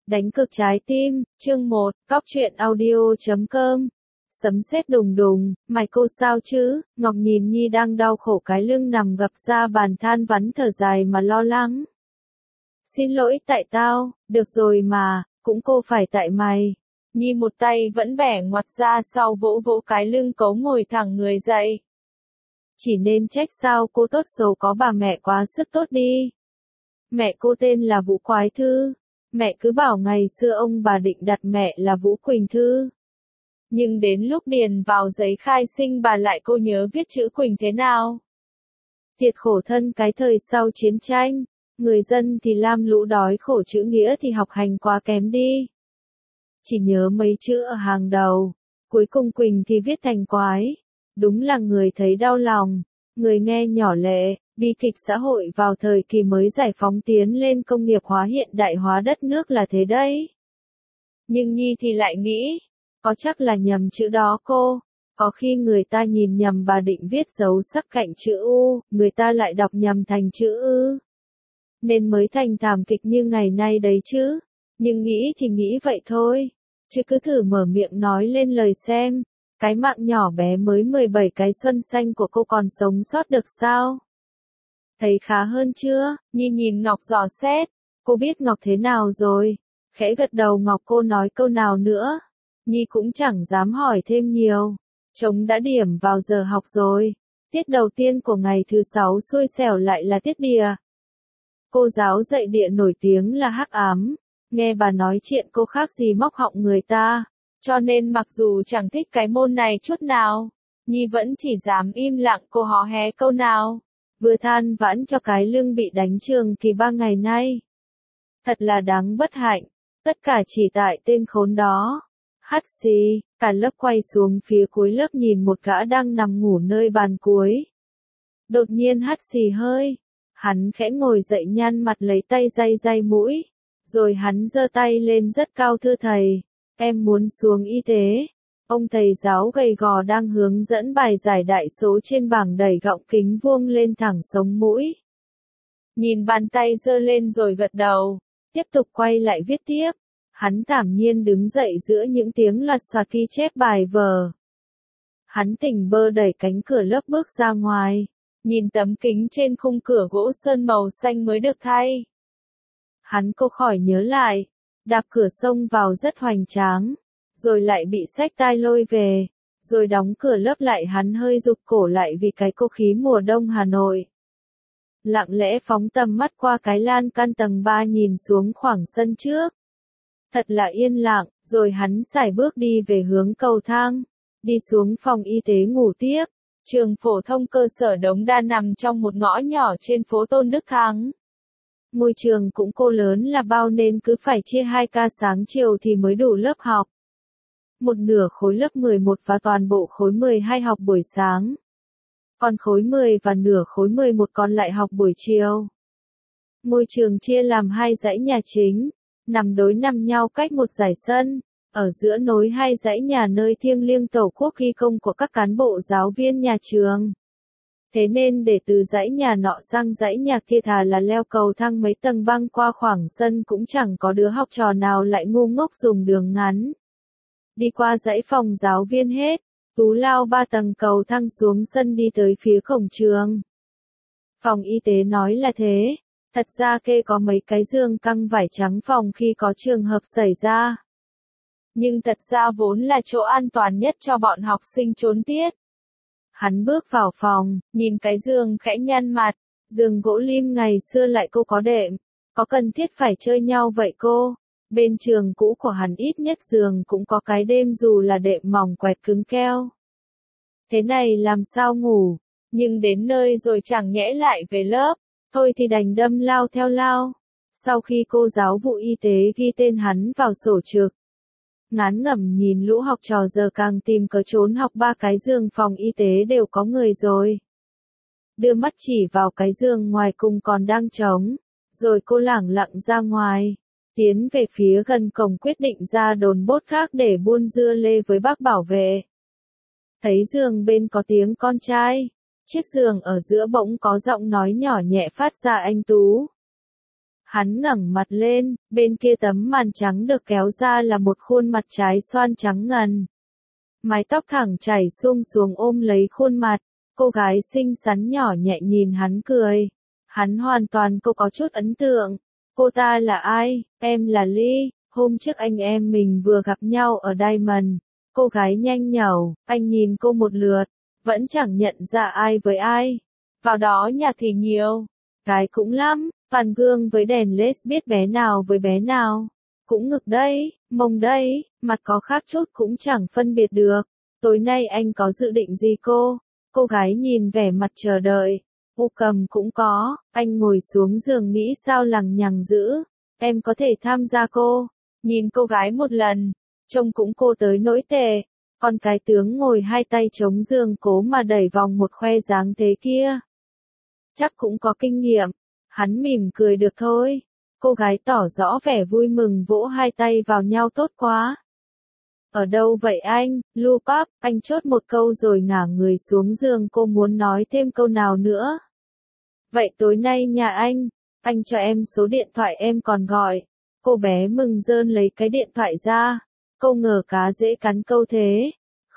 Đánh cực trái tim, chương 1, Cóc truyện audio.com. Sấm sét đùng đùng, mày cô sao chứ? Ngọc nhìn Nhi đang đau khổ cái lưng nằm gập ra bàn than vắn thở dài mà lo lắng. Xin lỗi tại tao, được rồi mà, cũng cô phải tại mày. Nhi một tay vẫn bẻ ngoặt ra sau vỗ vỗ cái lưng cấu ngồi thẳng người dậy. Chỉ nên trách sao cô tốt xấu có bà mẹ quá sức tốt đi. Mẹ cô tên là Vũ Quái Thư. Mẹ cứ bảo ngày xưa ông bà định đặt mẹ là Vũ Quỳnh Thư. Nhưng đến lúc điền vào giấy khai sinh bà lại cô nhớ viết chữ Quỳnh thế nào. Thiệt khổ thân cái thời sau chiến tranh, người dân thì lam lũ đói khổ chữ nghĩa thì học hành quá kém đi. Chỉ nhớ mấy chữ ở hàng đầu, cuối cùng Quỳnh thì viết thành Quái. Đúng là người thấy đau lòng, người nghe nhỏ lệ. Bi kịch xã hội vào thời kỳ mới giải phóng tiến lên công nghiệp hóa hiện đại hóa đất nước là thế đấy. Nhưng Nhi thì lại nghĩ, có chắc là nhầm chữ đó cô, có khi người ta nhìn nhầm bà định viết dấu sắc cạnh chữ U, người ta lại đọc nhầm thành chữ Ư. Nên mới thành thảm kịch như ngày nay đấy chứ, nhưng nghĩ thì nghĩ vậy thôi, chứ cứ thử mở miệng nói lên lời xem, cái mạng nhỏ bé mới 17 cái xuân xanh của cô còn sống sót được sao? Thấy khá hơn chưa? Nhi nhìn Ngọc dò xét. Cô biết Ngọc thế nào rồi? Khẽ gật đầu Ngọc cô nói câu nào nữa? Nhi cũng chẳng dám hỏi thêm nhiều. Trống đã điểm vào giờ học rồi. Tiết đầu tiên của ngày thứ 6 xui xẻo lại là tiết địa. Cô giáo dạy địa nổi tiếng là hắc ám. Nghe bà nói chuyện cô khác gì móc họng người ta. Cho nên mặc dù chẳng thích cái môn này chút nào, Nhi vẫn chỉ dám im lặng cô hò hé câu nào. Vừa than vãn cho cái lưng bị đánh trường kỳ 3 ngày nay. Thật là đáng bất hạnh, tất cả chỉ tại tên khốn đó. Hắt xì, cả lớp quay xuống phía cuối lớp nhìn một gã đang nằm ngủ nơi bàn cuối. Đột nhiên hắt xì hơi, hắn khẽ ngồi dậy nhăn mặt lấy tay day mũi, rồi hắn giơ tay lên rất cao thưa thầy, em muốn xuống y tế. Ông thầy giáo gầy gò đang hướng dẫn bài giải đại số trên bảng đẩy gọng kính vuông lên thẳng sống mũi. Nhìn bàn tay giơ lên rồi gật đầu, tiếp tục quay lại viết tiếp. Hắn thản nhiên đứng dậy giữa những tiếng loạt soạt ghi chép bài vở. Hắn tỉnh bơ đẩy cánh cửa lớp bước ra ngoài, nhìn tấm kính trên khung cửa gỗ sơn màu xanh mới được thay. Hắn không khỏi nhớ lại, đạp cửa xông vào rất hoành tráng. Rồi lại bị xách tai lôi về, rồi đóng cửa lớp lại hắn hơi rụt cổ lại vì cái cô khí mùa đông Hà Nội. Lặng lẽ phóng tầm mắt qua cái lan can tầng 3 nhìn xuống khoảng sân trước. Thật là yên lặng, rồi hắn sải bước đi về hướng cầu thang, đi xuống phòng y tế ngủ tiếp. Trường phổ thông cơ sở Đống Đa nằm trong một ngõ nhỏ trên phố Tôn Đức Thắng. Ngôi trường cũng cô lớn là bao nên cứ phải chia 2 ca sáng chiều thì mới đủ lớp học. Một nửa khối lớp 11 và toàn bộ khối 12 học buổi sáng. Còn khối 10 và nửa khối 11 còn lại học buổi chiều. Ngôi trường chia làm 2 dãy nhà chính, nằm đối nằm nhau cách một dải sân, ở giữa nối 2 dãy nhà nơi thiêng liêng tổ quốc ghi công của các cán bộ giáo viên nhà trường. Thế nên để từ dãy nhà nọ sang dãy nhà kia thà là leo cầu thang mấy tầng băng qua khoảng sân cũng chẳng có đứa học trò nào lại ngu ngốc dùng đường ngắn. Đi qua dãy phòng giáo viên hết, Tú lao 3 tầng cầu thang xuống sân đi tới phía cổng trường. Phòng y tế nói là thế, thật ra kê có mấy cái giường căng vải trắng phòng khi có trường hợp xảy ra. Nhưng thật ra vốn là chỗ an toàn nhất cho bọn học sinh trốn tiết. Hắn bước vào phòng, nhìn cái giường khẽ nhăn mặt, giường gỗ lim ngày xưa lại cô có đệm, có cần thiết phải chơi nhau vậy cô? Bên trường cũ của hắn ít nhất giường cũng có cái đêm dù là đệm mỏng quẹt cứng keo. Thế này làm sao ngủ, nhưng đến nơi rồi chẳng nhẽ lại về lớp, thôi thì đành đâm lao theo lao. Sau khi cô giáo vụ y tế ghi tên hắn vào sổ trực, ngán ngẩm nhìn lũ học trò giờ càng tìm cớ trốn học 3 cái giường phòng y tế đều có người rồi. Đưa mắt chỉ vào cái giường ngoài cùng còn đang trống, rồi cô lẳng lặng ra ngoài. Tiến về phía gần cổng quyết định ra đồn bốt khác để buôn dưa lê với bác bảo vệ. Thấy giường bên có tiếng con trai, chiếc giường ở giữa bỗng có giọng nói nhỏ nhẹ phát ra anh Tú. Hắn ngẩng mặt lên, bên kia tấm màn trắng được kéo ra là một khuôn mặt trái xoan trắng ngần. Mái tóc thẳng chảy xuống ôm lấy khuôn mặt, cô gái xinh xắn nhỏ nhẹ nhìn hắn cười. Hắn hoàn toàn cô có chút ấn tượng. Cô ta là ai? Em là Ly, hôm trước anh em mình vừa gặp nhau ở Diamond. Cô gái nhanh nhẩu, anh nhìn cô một lượt, vẫn chẳng nhận ra ai với ai. Vào đó nhạc thì nhiều, cái cũng lắm, toàn gương với đèn led biết bé nào với bé nào. Cũng ngực đây, mông đây, mặt có khác chút cũng chẳng phân biệt được. Tối nay anh có dự định gì cô? Cô gái nhìn vẻ mặt chờ đợi. U Cầm cũng có, anh ngồi xuống giường nghĩ sao lằng nhằng dữ. Em có thể tham gia cô. Nhìn cô gái một lần, trông cũng cô tới nỗi tệ. Còn cái tướng ngồi hai tay chống giường cố mà đẩy vòng một khoe dáng thế kia. Chắc cũng có kinh nghiệm. Hắn mỉm cười được thôi. Cô gái tỏ rõ vẻ vui mừng vỗ hai tay vào nhau tốt quá. Ở đâu vậy anh, Lupap, anh chốt một câu rồi ngả người xuống giường cô muốn nói thêm câu nào nữa. Vậy tối nay nhà anh cho em số điện thoại em còn gọi. Cô bé mừng rơn lấy cái điện thoại ra. Cô ngờ cá dễ cắn câu thế.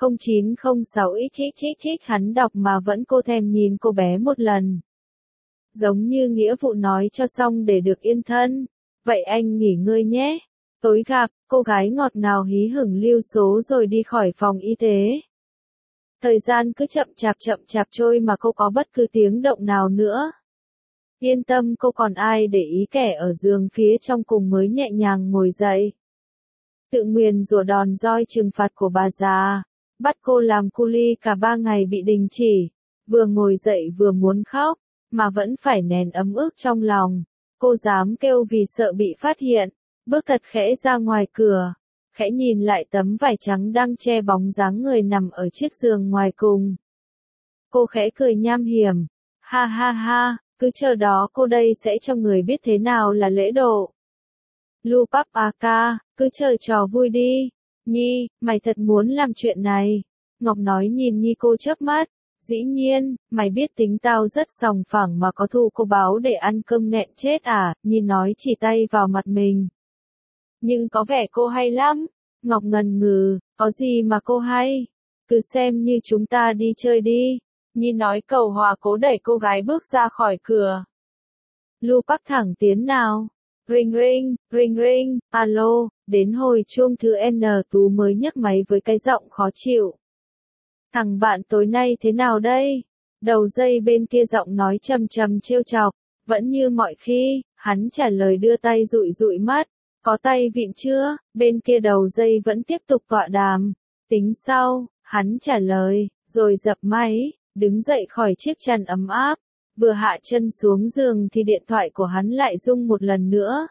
0906 xxxx hắn đọc mà vẫn cô thèm nhìn cô bé một lần. Giống như nghĩa vụ nói cho xong để được yên thân. Vậy anh nghỉ ngơi nhé. Tối gặp, cô gái ngọt ngào hí hửng lưu số rồi đi khỏi phòng y tế. Thời gian cứ chậm chạp trôi mà cô có bất cứ tiếng động nào nữa. Yên tâm cô còn ai để ý kẻ ở giường phía trong cùng mới nhẹ nhàng ngồi dậy. Tự nguyền rủa đòn roi trừng phạt của bà già. Bắt cô làm cu li cả 3 ngày bị đình chỉ. Vừa ngồi dậy vừa muốn khóc, mà vẫn phải nén ấm ức trong lòng. Cô dám kêu vì sợ bị phát hiện. Bước thật khẽ ra ngoài cửa. Khẽ nhìn lại tấm vải trắng đang che bóng dáng người nằm ở chiếc giường ngoài cùng. Cô khẽ cười nham hiểm. Ha ha ha, cứ chờ đó cô đây sẽ cho người biết thế nào là lễ độ. Lupap ca, cứ chờ trò vui đi. Nhi, mày thật muốn làm chuyện này. Ngọc nói nhìn Nhi cô chớp mắt. Dĩ nhiên, mày biết tính tao rất sòng phẳng mà có thù cô báo để ăn cơm nghẹn chết à, Nhi nói chỉ tay vào mặt mình. Nhưng có vẻ cô hay lắm. Ngọc ngần ngừ, có gì mà cô hay? Cứ xem như chúng ta đi chơi đi. Nhi nói cầu hòa cố đẩy cô gái bước ra khỏi cửa. Lupap thẳng tiến nào. Ring ring, ring ring, alo, đến hồi chuông thứ N Tú mới nhấc máy với cái giọng khó chịu. Thằng bạn tối nay thế nào đây? Đầu dây bên kia giọng nói trầm trầm trêu chọc, vẫn như mọi khi, hắn trả lời đưa tay dụi dụi mắt. Có tay vịn chưa? Bên kia đầu dây vẫn tiếp tục tọa đàm. Tính sau, hắn trả lời, rồi dập máy, đứng dậy khỏi chiếc chăn ấm áp. Vừa hạ chân xuống giường thì điện thoại của hắn lại rung một lần nữa.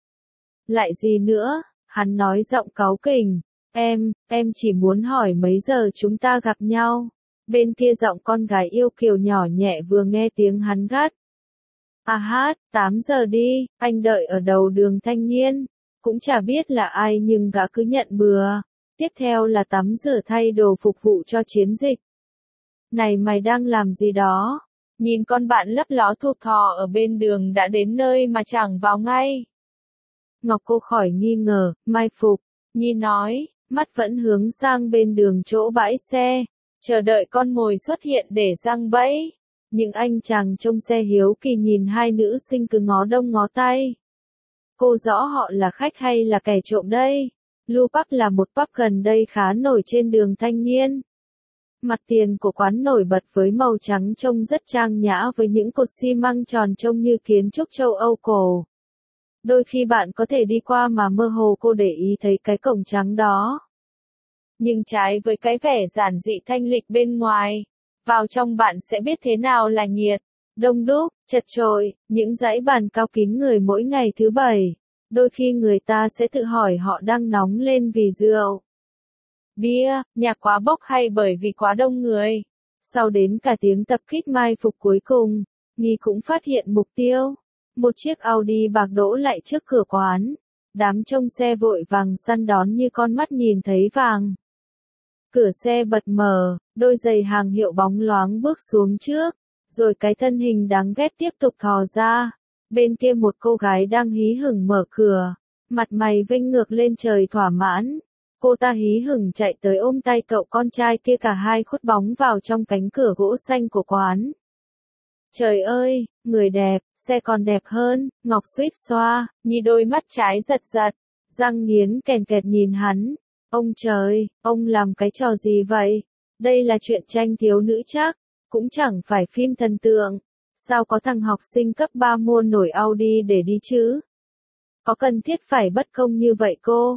Lại gì nữa? Hắn nói giọng cáu kỉnh. Em chỉ muốn hỏi mấy giờ chúng ta gặp nhau. Bên kia giọng con gái yêu kiều nhỏ nhẹ vừa nghe tiếng hắn gắt. À hát, 8 giờ đi, anh đợi ở đầu đường Thanh Niên. Cũng chả biết là ai nhưng gã cứ nhận bừa. Tiếp theo là tắm rửa thay đồ phục vụ cho chiến dịch. Này mày đang làm gì đó? Nhìn con bạn lấp ló thụp thò ở bên đường đã đến nơi mà chẳng vào ngay. Ngọc cô khỏi nghi ngờ, mai phục. Nhi nói, mắt vẫn hướng sang bên đường chỗ bãi xe. Chờ đợi con mồi xuất hiện để giăng bẫy. Nhưng anh chàng trông xe hiếu kỳ nhìn hai nữ sinh cứ ngó đông ngó tây. Cô rõ họ là khách hay là kẻ trộm đây? Lupap là một pub gần đây khá nổi trên đường Thanh Niên. Mặt tiền của quán nổi bật với màu trắng trông rất trang nhã với những cột xi măng tròn trông như kiến trúc châu Âu cổ. Đôi khi bạn có thể đi qua mà mơ hồ cô để ý thấy cái cổng trắng đó. Nhưng trái với cái vẻ giản dị thanh lịch bên ngoài, vào trong bạn sẽ biết thế nào là nhiệt. Đông đúc, chật chội, những dãy bàn cao kín người mỗi ngày thứ bảy. Đôi khi người ta sẽ tự hỏi họ đang nóng lên vì rượu, bia, nhạc quá bốc hay bởi vì quá đông người. Sau đến cả tiếng tập kích mai phục cuối cùng, Nhi cũng phát hiện mục tiêu. Một chiếc Audi bạc đỗ lại trước cửa quán. Đám trông xe vội vàng săn đón như con mắt nhìn thấy vàng. Cửa xe bật mở, đôi giày hàng hiệu bóng loáng bước xuống trước. Rồi cái thân hình đáng ghét tiếp tục thò ra. Bên kia một cô gái đang hí hửng mở cửa, mặt mày vênh ngược lên trời thỏa mãn. Cô ta hí hửng chạy tới ôm tay cậu con trai kia, cả hai khuất bóng vào trong cánh cửa gỗ xanh của quán. Trời ơi, người đẹp, xe còn đẹp hơn, Ngọc suýt xoa, Nhi đôi mắt trái giật giật, răng nghiến kèn kẹt nhìn hắn. Ông trời, ông làm cái trò gì vậy? Đây là chuyện tranh thiếu nữ chắc, cũng chẳng phải phim thần tượng. Sao có thằng học sinh cấp 3 mua nổi Audi để đi chứ? Có cần thiết phải bất công như vậy cô?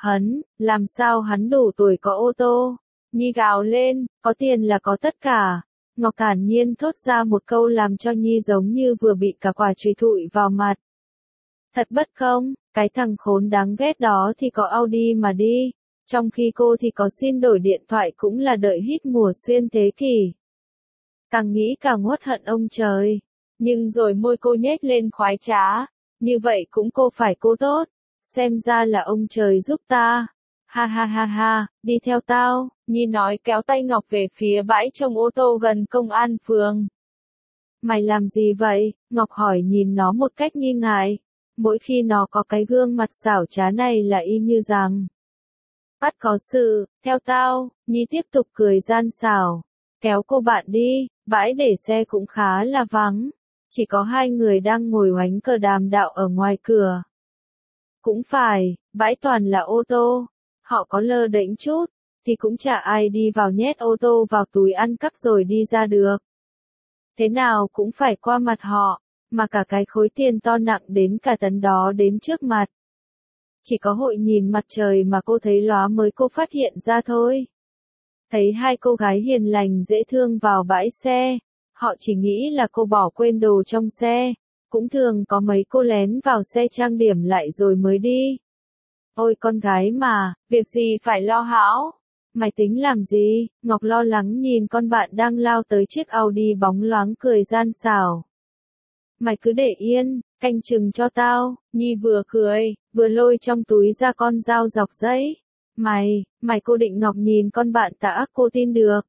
Làm sao hắn đủ tuổi có ô tô? Nhi gào lên, có tiền là có tất cả. Ngọc thản nhiên thốt ra một câu làm cho Nhi giống như vừa bị cả quả chùy thụi vào mặt. Thật bất công, cái thằng khốn đáng ghét đó thì có Audi mà đi, trong khi cô thì có xin đổi điện thoại cũng là đợi hít mùa xuyên thế kỷ. Càng nghĩ càng uất hận ông trời, nhưng rồi môi cô nhếch lên khoái trá, như vậy cũng cô phải cô tốt, xem ra là ông trời giúp ta. Ha ha ha ha, đi theo tao, Nhi nói kéo tay Ngọc về phía bãi trông ô tô gần công an phường. Mày làm gì vậy? Ngọc hỏi nhìn nó một cách nghi ngại. Mỗi khi nó có cái gương mặt xảo trá này là y như rằng bắt có sự, theo tao, Nhi tiếp tục cười gian xảo. Kéo cô bạn đi, bãi để xe cũng khá là vắng. Chỉ có hai người đang ngồi oánh cờ đàm đạo ở ngoài cửa. Cũng phải, bãi toàn là ô tô. Họ có lơ đễnh chút, thì cũng chả ai đi vào nhét ô tô vào túi ăn cắp rồi đi ra được. Thế nào cũng phải qua mặt họ, mà cả cái khối tiền to nặng đến cả tấn đó đến trước mặt. Chỉ có hội nhìn mặt trời mà cô thấy lóa mới cô phát hiện ra thôi. Thấy hai cô gái hiền lành dễ thương vào bãi xe, họ chỉ nghĩ là cô bỏ quên đồ trong xe, cũng thường có mấy cô lén vào xe trang điểm lại rồi mới đi. Ôi con gái mà, việc gì phải lo hão? Mày tính làm gì? Ngọc lo lắng nhìn con bạn đang lao tới chiếc Audi bóng loáng cười gian xảo. Mày cứ để yên, canh chừng cho tao. Nhi vừa cười, vừa lôi trong túi ra con dao dọc giấy. Mày cô định Ngọc nhìn con bạn ta ác cô tin được.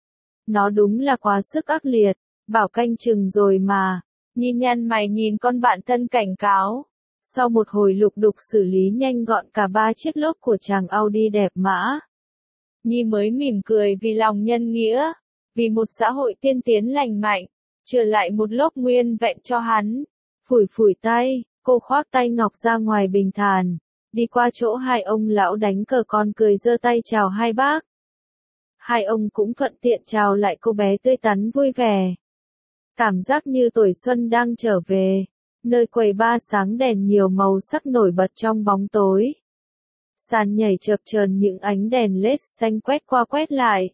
Nó đúng là quá sức ác liệt, bảo canh chừng rồi mà. Nhi nhăn mày nhìn con bạn thân cảnh cáo. Sau một hồi lục đục xử lý nhanh gọn cả ba chiếc lốp của chàng Audi đẹp mã, Nhi mới mỉm cười vì lòng nhân nghĩa, vì một xã hội tiên tiến lành mạnh, trở lại một lốp nguyên vẹn cho hắn. Phủi phủi tay, cô khoác tay Ngọc ra ngoài bình thản, đi qua chỗ hai ông lão đánh cờ con cười giơ tay chào hai bác. Hai ông cũng thuận tiện chào lại cô bé tươi tắn vui vẻ. Cảm giác như tuổi xuân đang trở về. Nơi quầy bar sáng đèn nhiều màu sắc nổi bật trong bóng tối. Sàn nhảy chập chờn những ánh đèn LED xanh quét qua quét lại.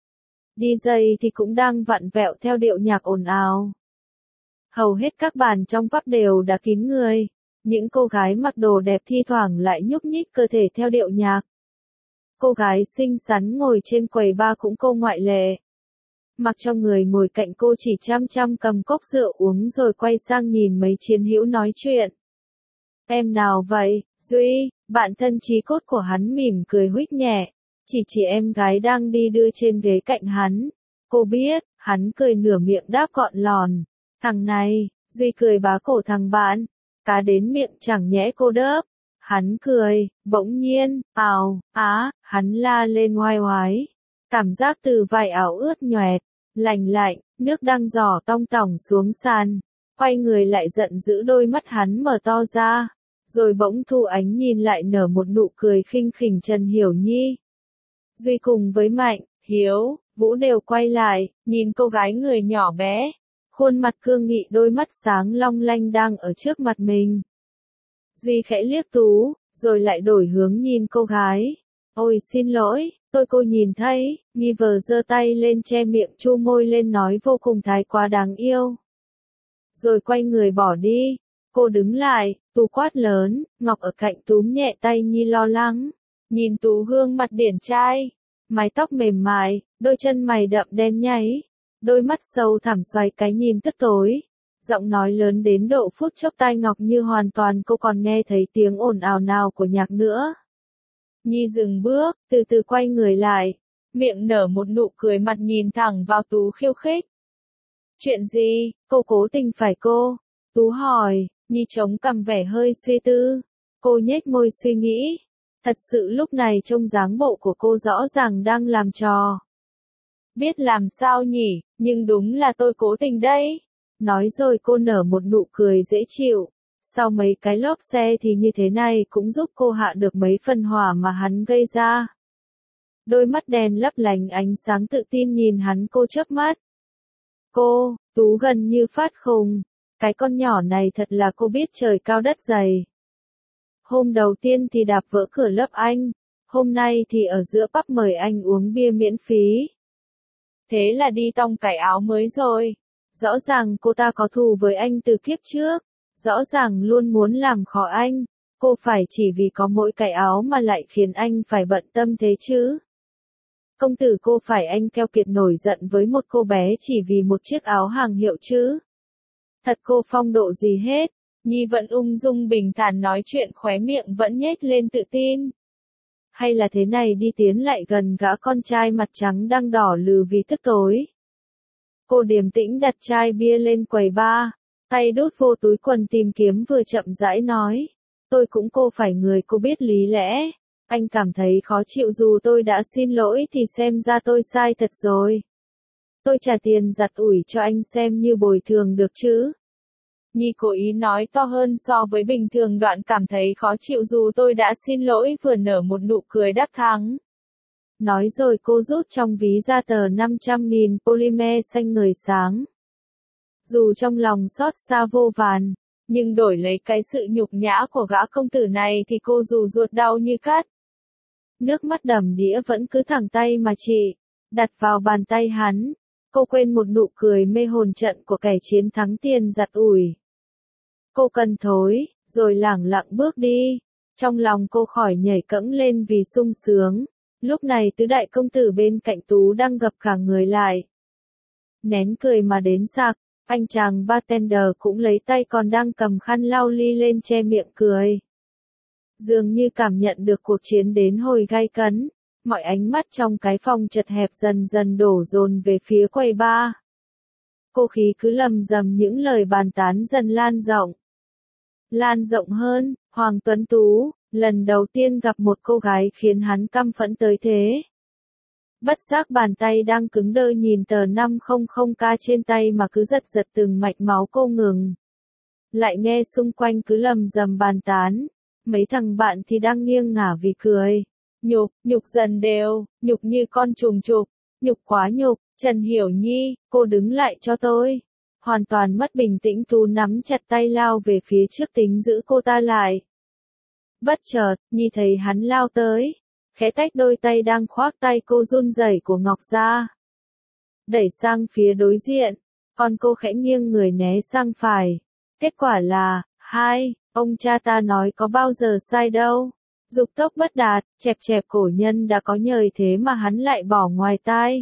DJ thì cũng đang vặn vẹo theo điệu nhạc ồn ào. Hầu hết các bàn trong pub đều đã kín người. Những cô gái mặc đồ đẹp thi thoảng lại nhúc nhích cơ thể theo điệu nhạc. Cô gái xinh xắn ngồi trên quầy bar cũng cô ngoại lệ. Mặc cho người ngồi cạnh cô chỉ chăm chăm cầm cốc rượu uống rồi quay sang nhìn mấy chiến hữu nói chuyện. Em nào vậy, Duy? Bạn thân chí cốt của hắn mỉm cười huých nhẹ. Chỉ em gái đang đi đưa trên ghế cạnh hắn. Cô biết, hắn cười nửa miệng đáp gọn lòn. Thằng này, Duy cười bá cổ thằng bạn. Cá đến miệng chẳng nhẽ cô đớp. Hắn cười, bỗng nhiên, hắn la lên oai oái. Cảm giác từ vải áo ướt nhoẹt, lành lạnh, nước đang giỏ tong tỏng xuống sàn. Quay người lại giận dữ đôi mắt hắn mở to ra. Rồi bỗng Thu Ánh nhìn lại nở một nụ cười khinh khỉnh Trần Hiểu Nhi. Duy cùng với Mạnh, Hiếu, Vũ đều quay lại, nhìn cô gái người nhỏ bé. Khuôn mặt cương nghị đôi mắt sáng long lanh đang ở trước mặt mình. Duy khẽ liếc Tú, rồi lại đổi hướng nhìn cô gái. Ôi xin lỗi, cô nhìn thấy, Nghi vờ giơ tay lên che miệng chu môi lên nói vô cùng thái quá đáng yêu. Rồi quay người bỏ đi, cô đứng lại, Tú quát lớn, Ngọc ở cạnh túm nhẹ tay Nhi lo lắng. Nhìn Tú gương mặt điển trai, mái tóc mềm mại, đôi chân mày đậm đen nháy, đôi mắt sâu thẳm xoay cái nhìn tức tối. Giọng nói lớn đến độ phút chốc tai Ngọc như hoàn toàn cô còn nghe thấy tiếng ồn ào nào của nhạc nữa. Nhi dừng bước, từ từ quay người lại, miệng nở một nụ cười mặt nhìn thẳng vào Tú khiêu khích. Chuyện gì, cô cố tình phải cô? Tú hỏi, Nhi chống cằm vẻ hơi suy tư. Cô nhếch môi suy nghĩ. Thật sự lúc này trông dáng bộ của cô rõ ràng đang làm trò. Biết làm sao nhỉ, nhưng đúng là tôi cố tình đấy. Nói rồi cô nở một nụ cười dễ chịu. Sau mấy cái lốp xe thì như thế này cũng giúp cô hạ được mấy phần hỏa mà hắn gây ra. Đôi mắt đen lấp lánh ánh sáng tự tin nhìn hắn, cô chớp mắt. Cô, Tú gần như phát khùng. Cái con nhỏ này thật là cô biết trời cao đất dày. Hôm đầu tiên thì đạp vỡ cửa lớp anh. Hôm nay thì ở giữa pub mời anh uống bia miễn phí. Thế là đi tong cải áo mới rồi. Rõ ràng cô ta có thù với anh từ kiếp trước. Rõ ràng luôn muốn làm khó anh. Cô phải chỉ vì có mỗi cái áo mà lại khiến anh phải bận tâm thế chứ. Công tử cô phải anh keo kiệt nổi giận với một cô bé chỉ vì một chiếc áo hàng hiệu chứ. Thật cô phong độ gì hết. Nhi vẫn ung dung bình thản nói chuyện, khóe miệng vẫn nhếch lên tự tin. Hay là thế này, đi tiến lại gần gã con trai mặt trắng đang đỏ lừ vì tức tối. Cô điềm tĩnh đặt chai bia lên quầy bar, tay đút vô túi quần tìm kiếm vừa chậm rãi nói. Tôi cũng cô phải người cô biết lý lẽ. Anh cảm thấy khó chịu dù tôi đã xin lỗi thì xem ra tôi sai thật rồi. Tôi trả tiền giặt ủi cho anh xem như bồi thường được chứ. Nhi cố ý nói to hơn so với bình thường, đoạn cảm thấy khó chịu dù tôi đã xin lỗi, vừa nở một nụ cười đắc thắng. Nói rồi cô rút trong ví ra tờ 500.000 polymer xanh ngời sáng. Dù trong lòng xót xa vô vàn, nhưng đổi lấy cái sự nhục nhã của gã công tử này thì cô dù ruột đau như cắt. Nước mắt đầm đìa vẫn cứ thẳng tay mà chị, đặt vào bàn tay hắn. Cô quên một nụ cười mê hồn trận của kẻ chiến thắng tiền giặt ủi. Cô cần thối, rồi lẳng lặng bước đi. Trong lòng cô khỏi nhảy cẫng lên vì sung sướng. Lúc này tứ đại công tử bên cạnh Tú đang gập cả người lại. Nén cười mà đến sặc, anh chàng bartender cũng lấy tay còn đang cầm khăn lau ly lên che miệng cười. Dường như cảm nhận được cuộc chiến đến hồi gay cấn, mọi ánh mắt trong cái phòng chật hẹp dần dần đổ dồn về phía quầy bar. Cô khí cứ lầm rầm những lời bàn tán dần lan rộng. Lan rộng hơn, Hoàng Tuấn Tú, lần đầu tiên gặp một cô gái khiến hắn căm phẫn tới thế. Bất giác bàn tay đang cứng đơ nhìn tờ 500k trên tay mà cứ giật giật từng mạch máu, cô ngừng. Lại nghe xung quanh cứ lầm rầm bàn tán. Mấy thằng bạn thì đang nghiêng ngả vì cười. Nhục dần đều, nhục như con trùng trục, nhục quá nhục. Trần Hiểu Nhi, cô đứng lại cho tôi. Hoàn toàn mất bình tĩnh, Tú nắm chặt tay lao về phía trước tính giữ cô ta lại. Bất chợt, Nhi thấy hắn lao tới, khẽ tách đôi tay đang khoác tay cô run rẩy của Ngọc ra. Đẩy sang phía đối diện, còn cô khẽ nghiêng người né sang phải. Kết quả là, ông cha ta nói có bao giờ sai đâu. Dục tốc bất đạt, chẹp chẹp cổ nhân đã có nhời thế mà hắn lại bỏ ngoài tai.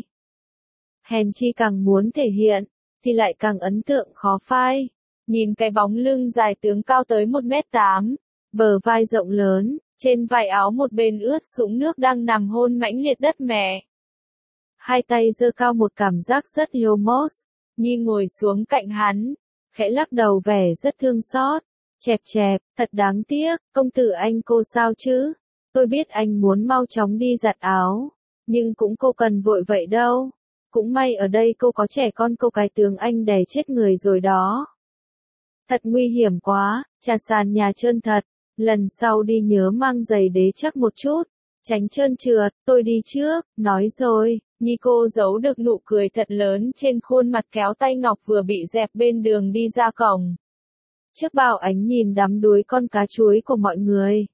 Hèn chi càng muốn thể hiện, thì lại càng ấn tượng khó phai. Nhìn cái bóng lưng dài tướng cao tới 1m8, bờ vai rộng lớn, trên vai áo một bên ướt sũng nước đang nằm hôn mãnh liệt đất mẹ. Hai tay giơ cao một cảm giác rất Yomos. Nhi ngồi xuống cạnh hắn, khẽ lắc đầu vẻ rất thương xót. Chẹp chẹp, thật đáng tiếc, công tử anh cô sao chứ? Tôi biết anh muốn mau chóng đi giặt áo, nhưng cũng cô cần vội vậy đâu. Cũng may ở đây cô có trẻ con, cô cái tướng anh đè chết người rồi đó. Thật nguy hiểm quá, trà sàn nhà trơn thật. Lần sau đi nhớ mang giày đế chắc một chút, tránh trơn trượt. Tôi đi trước, nói rồi. Nhi cô giấu được nụ cười thật lớn trên khuôn mặt, kéo tay Ngọc vừa bị dẹp bên đường đi ra cổng. Trước bao ánh nhìn đắm đuối con cá chuối của mọi người.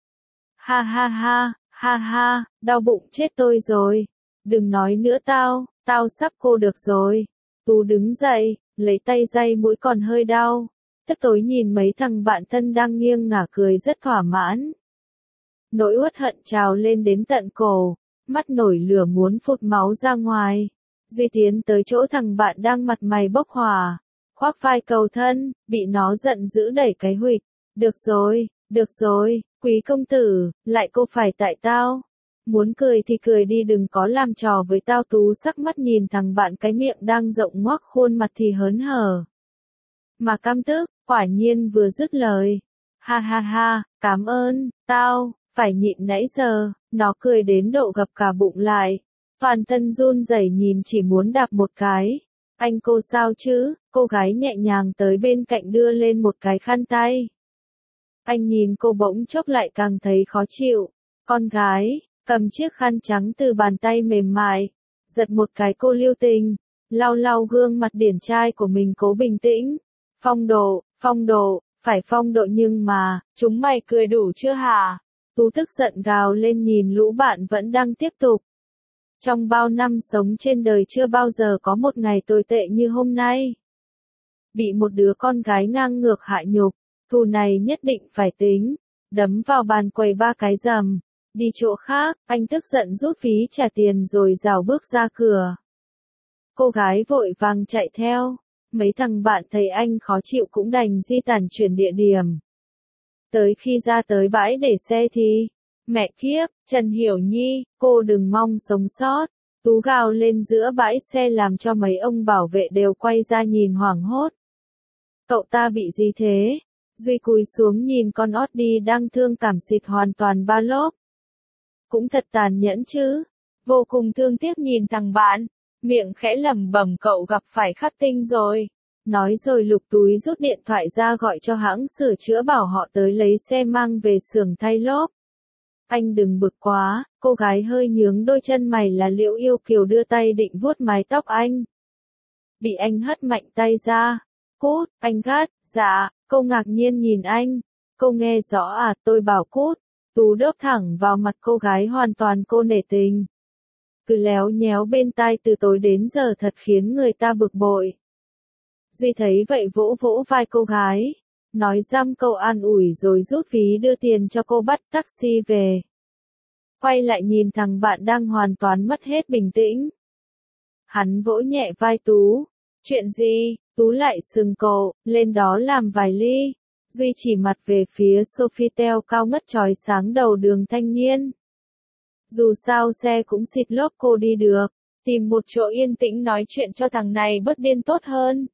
Ha ha ha, ha ha, đau bụng chết tôi rồi. Đừng nói nữa tao sắp cô được rồi. Tú đứng dậy, lấy tay day mũi còn hơi đau. Tức tối nhìn mấy thằng bạn thân đang nghiêng ngả cười rất thỏa mãn. Nỗi uất hận trào lên đến tận cổ, mắt nổi lửa muốn phụt máu ra ngoài. Duy tiến tới chỗ thằng bạn đang mặt mày bốc hỏa, khoác vai cầu thân, bị nó giận dữ đẩy cái huỵch. Được rồi, quý công tử, lại cô phải tại tao. Muốn cười thì cười đi, đừng có làm trò với tao. Tú sắc mắt nhìn thằng bạn, cái miệng đang rộng ngoác khuôn mặt thì hớn hở. Mà căm tức, Quả nhiên vừa dứt lời. Ha ha ha, cảm ơn, tao, phải nhịn nãy giờ, nó cười đến độ gập cả bụng lại. Toàn thân run rẩy nhìn chỉ muốn đạp một cái. Anh cô sao chứ, cô gái nhẹ nhàng tới bên cạnh đưa lên một cái khăn tay. Anh nhìn cô bỗng chốc lại càng thấy khó chịu. Con gái, cầm chiếc khăn trắng từ bàn tay mềm mại, giật một cái cô lưu tình, lau lau gương mặt điển trai của mình cố bình tĩnh. Phong độ, phải phong độ nhưng mà, chúng mày cười đủ chưa hả? Tú tức giận gào lên nhìn lũ bạn vẫn đang tiếp tục. Trong bao năm sống trên đời chưa bao giờ có một ngày tồi tệ như hôm nay. Bị một đứa con gái ngang ngược hại nhục, thù này nhất định phải tính, đấm vào bàn quầy 3 cái rầm. Đi chỗ khác, anh tức giận rút ví trả tiền rồi rảo bước ra cửa. Cô gái vội vàng chạy theo, mấy thằng bạn thấy anh khó chịu cũng đành di tản chuyển địa điểm. Tới khi ra tới bãi để xe thì, mẹ kiếp, Trần Hiểu Nhi, cô đừng mong sống sót. Tú gào lên giữa bãi xe làm cho mấy ông bảo vệ đều quay ra nhìn hoảng hốt. Cậu ta bị gì thế? Duy cúi xuống nhìn con Audi đang thương cảm xịt hoàn toàn ba lốp. Cũng thật tàn nhẫn chứ. Vô cùng thương tiếc nhìn thằng bạn, miệng khẽ lẩm bẩm cậu gặp phải khắc tinh rồi. Nói rồi lục túi rút điện thoại ra gọi cho hãng sửa chữa bảo họ tới lấy xe mang về xưởng thay lốp. Anh đừng bực quá, cô gái hơi nhướng đôi chân mày là Liễu Yêu Kiều đưa tay định vuốt mái tóc anh. Bị anh hất mạnh tay ra. Cút, anh gắt, dạ, cô ngạc nhiên nhìn anh. Cô nghe rõ à, tôi bảo cút. Tú đớp thẳng vào mặt cô gái hoàn toàn cô nể tình. Cứ léo nhéo bên tai từ tối đến giờ thật khiến người ta bực bội. Duy thấy vậy vỗ vỗ vai cô gái, nói dăm câu an ủi rồi rút ví đưa tiền cho cô bắt taxi về. Quay lại nhìn thằng bạn đang hoàn toàn mất hết bình tĩnh. Hắn vỗ nhẹ vai Tú. Chuyện gì? Tú lại sừng cổ, lên đó làm vài ly. Duy chỉ mặt về phía Sofitel cao ngất chói sáng đầu đường Thanh Niên. Dù sao xe cũng xịt lốp cô đi được, tìm một chỗ yên tĩnh nói chuyện cho thằng này bớt điên tốt hơn.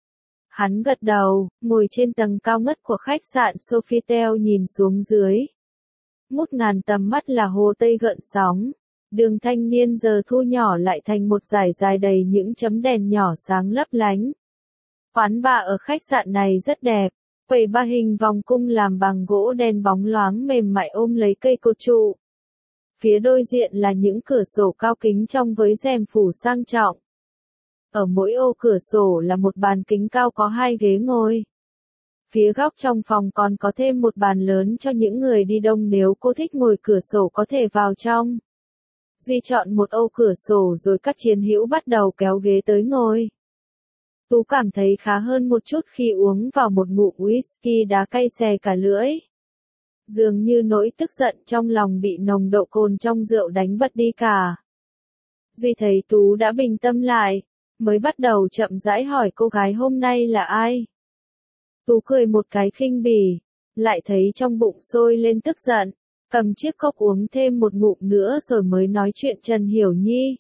Hắn gật đầu, ngồi trên tầng cao ngất của khách sạn Sofitel nhìn xuống dưới. Ngút ngàn tầm mắt là hồ Tây gợn sóng. Đường Thanh Niên giờ thu nhỏ lại thành một dải dài đầy những chấm đèn nhỏ sáng lấp lánh. Quán bar ở khách sạn này rất đẹp. Quầy ba hình vòng cung làm bằng gỗ đen bóng loáng mềm mại ôm lấy cây cột trụ. Phía đối diện là những cửa sổ cao kính trong với rèm phủ sang trọng. Ở mỗi ô cửa sổ là một bàn kính cao có 2 ghế ngồi. Phía góc trong phòng còn có thêm một bàn lớn cho những người đi đông nếu cô thích ngồi cửa sổ có thể vào trong. Duy chọn một ô cửa sổ rồi các chiến hữu bắt đầu kéo ghế tới ngồi. Tú cảm thấy khá hơn một chút khi uống vào một ngụm whisky đá cay xè cả lưỡi. Dường như nỗi tức giận trong lòng bị nồng độ cồn trong rượu đánh bật đi cả. Duy thấy Tú đã bình tâm lại, mới bắt đầu chậm rãi hỏi cô gái hôm nay là ai. Tú cười một cái khinh bỉ, lại thấy trong bụng sôi lên tức giận, cầm chiếc cốc uống thêm một ngụm nữa rồi mới nói chuyện Trần Hiểu Nhi.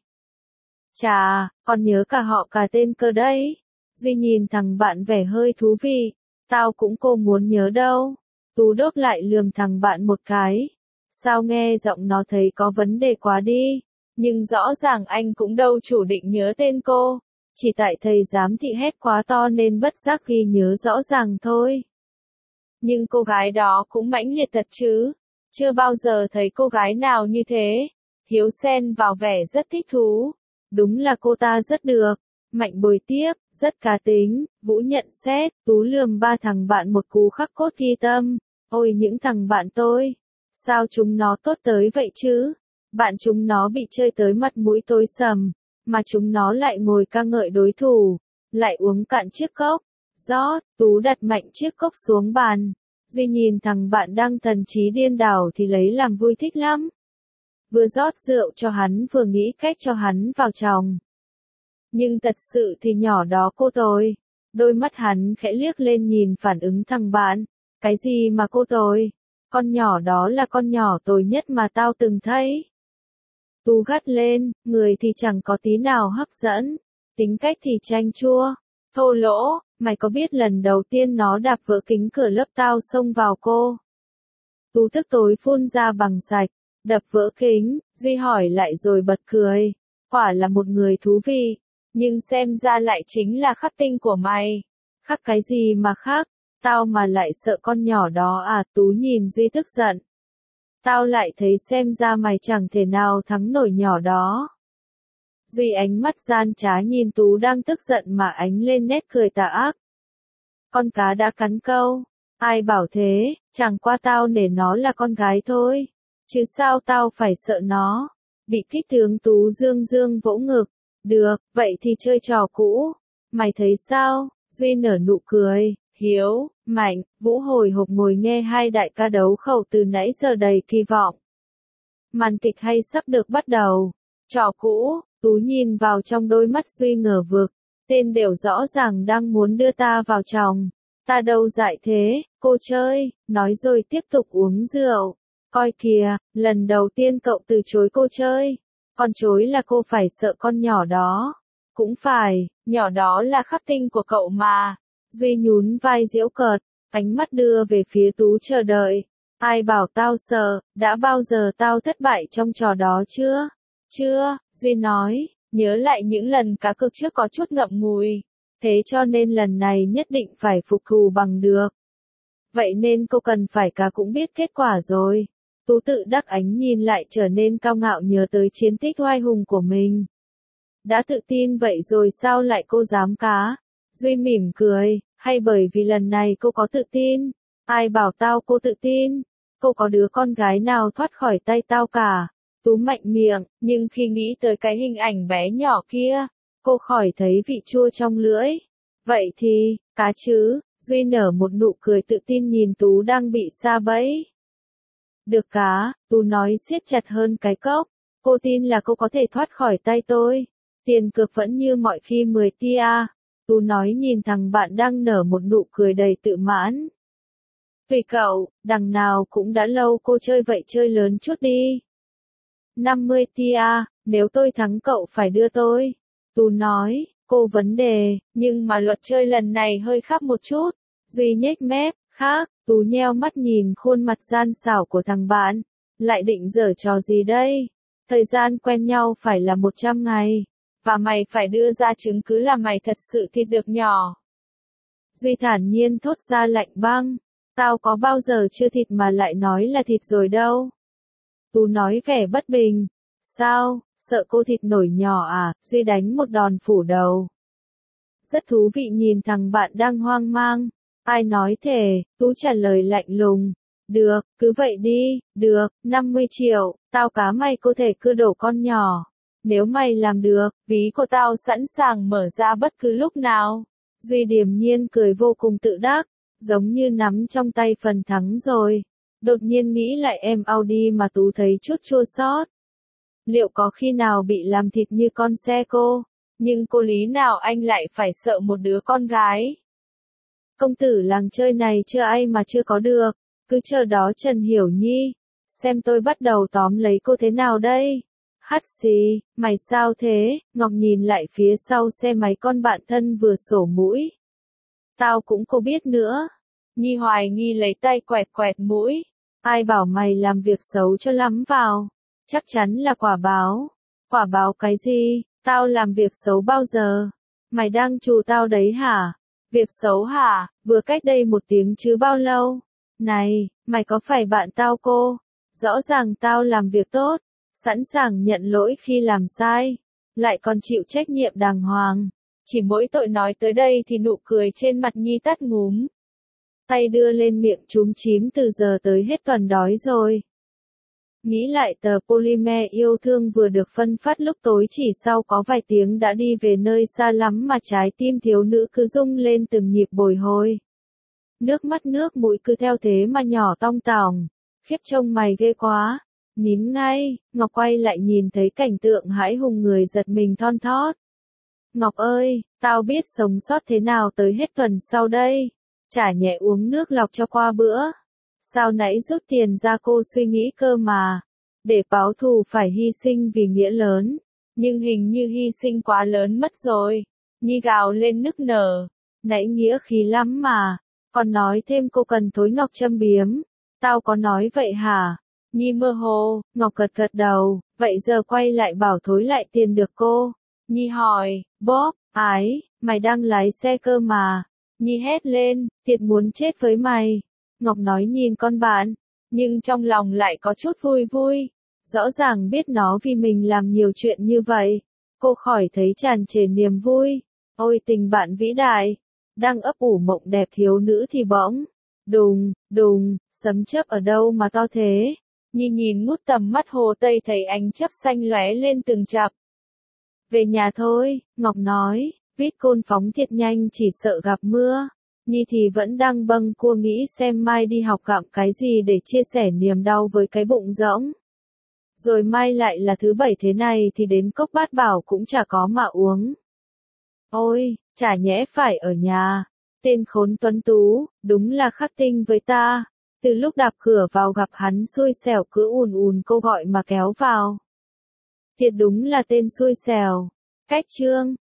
Chà, còn nhớ cả họ cả tên cơ đấy. Duy nhìn thằng bạn vẻ hơi thú vị, tao cũng cô muốn nhớ đâu. Tú đốt lại lườm thằng bạn một cái. Sao nghe giọng nó thấy có vấn đề quá đi, nhưng rõ ràng anh cũng đâu chủ định nhớ tên cô. Chỉ tại thầy giám thị hét quá to nên bất giác ghi nhớ rõ ràng thôi. Nhưng cô gái đó cũng mãnh liệt thật chứ. Chưa bao giờ thấy cô gái nào như thế. Hiếu xen vào vẻ rất thích thú. Đúng là cô ta rất được. Mạnh bồi tiếp, rất cá tính. Vũ nhận xét, Tú lườm 3 thằng bạn một cú khắc cốt ghi tâm. Ôi những thằng bạn tôi. Sao chúng nó tốt tới vậy chứ? Bạn chúng nó bị chơi tới mặt mũi tối sầm. Mà chúng nó lại ngồi ca ngợi đối thủ. Lại uống cạn chiếc cốc. Rót, Tú đặt mạnh chiếc cốc xuống bàn. Duy nhìn thằng bạn đang thần trí điên đảo thì lấy làm vui thích lắm. Vừa rót rượu cho hắn vừa nghĩ cách cho hắn vào chồng. Nhưng thật sự thì nhỏ đó cô tôi. Đôi mắt hắn khẽ liếc lên nhìn phản ứng thằng bạn. Cái gì mà cô tôi? Con nhỏ đó là con nhỏ tồi nhất mà tao từng thấy. Tú gắt lên, người thì chẳng có tí nào hấp dẫn. Tính cách thì chanh chua, thô lỗ, Mày có biết lần đầu tiên nó đạp vỡ kính cửa lớp tao xông vào cô? Tú tức tối phun ra bằng sạch, đập vỡ kính, Duy hỏi lại rồi bật cười. Quả là một người thú vị, nhưng xem ra lại chính là khắc tinh của mày. Khắc cái gì mà khắc, tao mà lại sợ con nhỏ đó à? Tú nhìn Duy tức giận. Tao lại thấy xem ra mày chẳng thể nào thắng nổi nhỏ đó. Duy ánh mắt gian trá nhìn Tú đang tức giận mà ánh lên nét cười tà ác. Con cá đã cắn câu, ai bảo thế, chẳng qua tao nể nó là con gái thôi, chứ sao tao phải sợ nó. Bị kích tướng Tú dương dương vỗ ngực, được, vậy thì chơi trò cũ, mày thấy sao? Duy nở nụ cười, Hiếu, Mạnh, Vũ hồi hộp ngồi nghe hai đại ca đấu khẩu từ nãy giờ đầy kỳ vọng. Màn kịch hay sắp được bắt đầu. Trò cũ, Tú nhìn vào trong đôi mắt Duy ngờ vực, tên đều rõ ràng đang muốn đưa ta vào chòng. Ta đâu dại thế, cô chơi, nói rồi tiếp tục uống rượu. Coi kìa, lần đầu tiên cậu từ chối cô chơi. Con chối là cô phải sợ con nhỏ đó. Cũng phải, nhỏ đó là khắc tinh của cậu mà. Duy nhún vai giễu cợt, ánh mắt đưa về phía Tú chờ đợi. Ai bảo tao sợ, đã bao giờ tao thất bại trong trò đó chưa? Chưa, Duy nói, nhớ lại những lần cá cược trước có chút ngậm ngùi. Thế cho nên lần này nhất định phải phục thù bằng được. Vậy nên cô cần phải cá cũng biết kết quả rồi. Tú tự đắc ánh nhìn lại trở nên cao ngạo nhớ tới chiến tích oai hùng của mình. Đã tự tin vậy rồi sao lại cô dám cá? Duy mỉm cười, hay bởi vì lần này cô có tự tin? Ai bảo tao cô tự tin? Cô có đứa con gái nào thoát khỏi tay tao cả? Tú mạnh miệng, nhưng khi nghĩ tới cái hình ảnh bé nhỏ kia, cô khỏi thấy vị chua trong lưỡi. Vậy thì, cá chứ? Duy nở một nụ cười tự tin nhìn Tú đang bị sa bẫy. Được cá, Tú nói siết chặt hơn cái cốc. Cô tin là cô có thể thoát khỏi tay tôi. Tiền cược vẫn như mọi khi 10 tia. Tú nói nhìn thằng bạn đang nở một nụ cười đầy tự mãn. Tùy cậu, đằng nào cũng đã lâu cô chơi vậy chơi lớn chút đi. 50 tia, nếu tôi thắng cậu phải đưa tôi. Tú nói, cô vấn đề, nhưng mà luật chơi lần này hơi khác một chút. Duy nhếch mép, khác, Tú nheo mắt nhìn khuôn mặt gian xảo của thằng bạn. Lại định giở trò gì đây? Thời gian quen nhau phải là 100 ngày. Và mày phải đưa ra chứng cứ là mày thật sự thịt được nhỏ. Duy thản nhiên thốt ra lạnh băng. Tao có bao giờ chưa thịt mà lại nói là thịt rồi đâu. Tú nói vẻ bất bình. Sao, sợ cô thịt nổi nhỏ à? Duy đánh một đòn phủ đầu. Rất thú vị nhìn thằng bạn đang hoang mang. Ai nói thể, Tú trả lời lạnh lùng. Được, cứ vậy đi, được, 50 triệu, tao cá mày có thể cưa đổ con nhỏ. Nếu mày làm được, ví của tao sẵn sàng mở ra bất cứ lúc nào. Duy điềm nhiên cười vô cùng tự đắc, giống như nắm trong tay phần thắng rồi. Đột nhiên nghĩ lại em Audi mà Tú thấy chút chua xót. Liệu có khi nào bị làm thịt như con xe cô? Nhưng cô lý nào anh lại phải sợ một đứa con gái? Công tử làng chơi này chưa ai mà chưa có được, cứ chờ đó Trần Hiểu Nhi. Xem tôi bắt đầu tóm lấy cô thế nào đây? Hắt xì, mày sao thế? Ngọc nhìn lại phía sau xe máy con bạn thân vừa sổ mũi. Tao cũng không biết nữa. Nhi hoài nghi lấy tay quẹt quẹt mũi. Ai bảo mày làm việc xấu cho lắm vào? Chắc chắn là quả báo. Quả báo cái gì? Tao làm việc xấu bao giờ? Mày đang trù tao đấy hả? Việc xấu hả? Vừa cách đây 1 tiếng chứ bao lâu? Này, mày có phải bạn tao cô? Rõ ràng tao làm việc tốt, sẵn sàng nhận lỗi khi làm sai, lại còn chịu trách nhiệm đàng hoàng. Chỉ mỗi tội nói tới đây thì nụ cười trên mặt Nhi tắt ngúm. Tay đưa lên miệng chúm chím từ giờ tới hết tuần đói rồi. Nghĩ lại tờ Polymer yêu thương vừa được phân phát lúc tối chỉ sau có vài tiếng đã đi về nơi xa lắm mà trái tim thiếu nữ cứ rung lên từng nhịp bồi hồi. Nước mắt nước mũi cứ theo thế mà nhỏ tong tòng. Khiếp trông mày ghê quá. Nín ngay, Ngọc quay lại nhìn thấy cảnh tượng hãi hùng người giật mình thon thót. Ngọc ơi, tao biết sống sót thế nào tới hết tuần sau đây. Chả nhẹ uống nước lọc cho qua bữa. Sao nãy rút tiền ra cô suy nghĩ cơ mà. Để báo thù phải hy sinh vì nghĩa lớn. Nhưng hình như hy sinh quá lớn mất rồi. Nhi gào lên nức nở. Nãy nghĩa khí lắm mà, còn nói thêm cô cần Thối Ngọc châm biếm. Tao có nói vậy hả? Nhi mơ hồ, Ngọc gật gật đầu, vậy giờ quay lại bảo Thối lại tiền được cô. Nhi hỏi, Bob, ái, mày đang lái xe cơ mà. Nhi hét lên, thiệt muốn chết với mày. Ngọc nói nhìn con bạn, nhưng trong lòng lại có chút vui vui. Rõ ràng biết nó vì mình làm nhiều chuyện như vậy. Cô khỏi thấy tràn trề niềm vui. Ôi tình bạn vĩ đại. Đang ấp ủ mộng đẹp thiếu nữ thì bỗng. Đùng, đùng, sấm chớp ở đâu mà to thế? Nhi nhìn ngút tầm mắt hồ Tây thấy ánh chớp xanh lóe lên từng chập. Về nhà thôi, Ngọc nói, vít côn phóng thiệt nhanh chỉ sợ gặp mưa. Nhi thì vẫn đang bâng cua nghĩ xem mai đi học gặm cái gì để chia sẻ niềm đau với cái bụng rỗng. Rồi mai lại là thứ bảy thế này thì đến cốc bát bảo cũng chả có mà uống. Ôi, chả nhẽ phải ở nhà. Tên khốn tuấn tú, đúng là khắc tinh với ta. Từ lúc đạp cửa vào gặp hắn xui xẻo cứ ùn ùn cô gọi mà kéo vào. Thiệt đúng là tên xui xẻo. Cách chương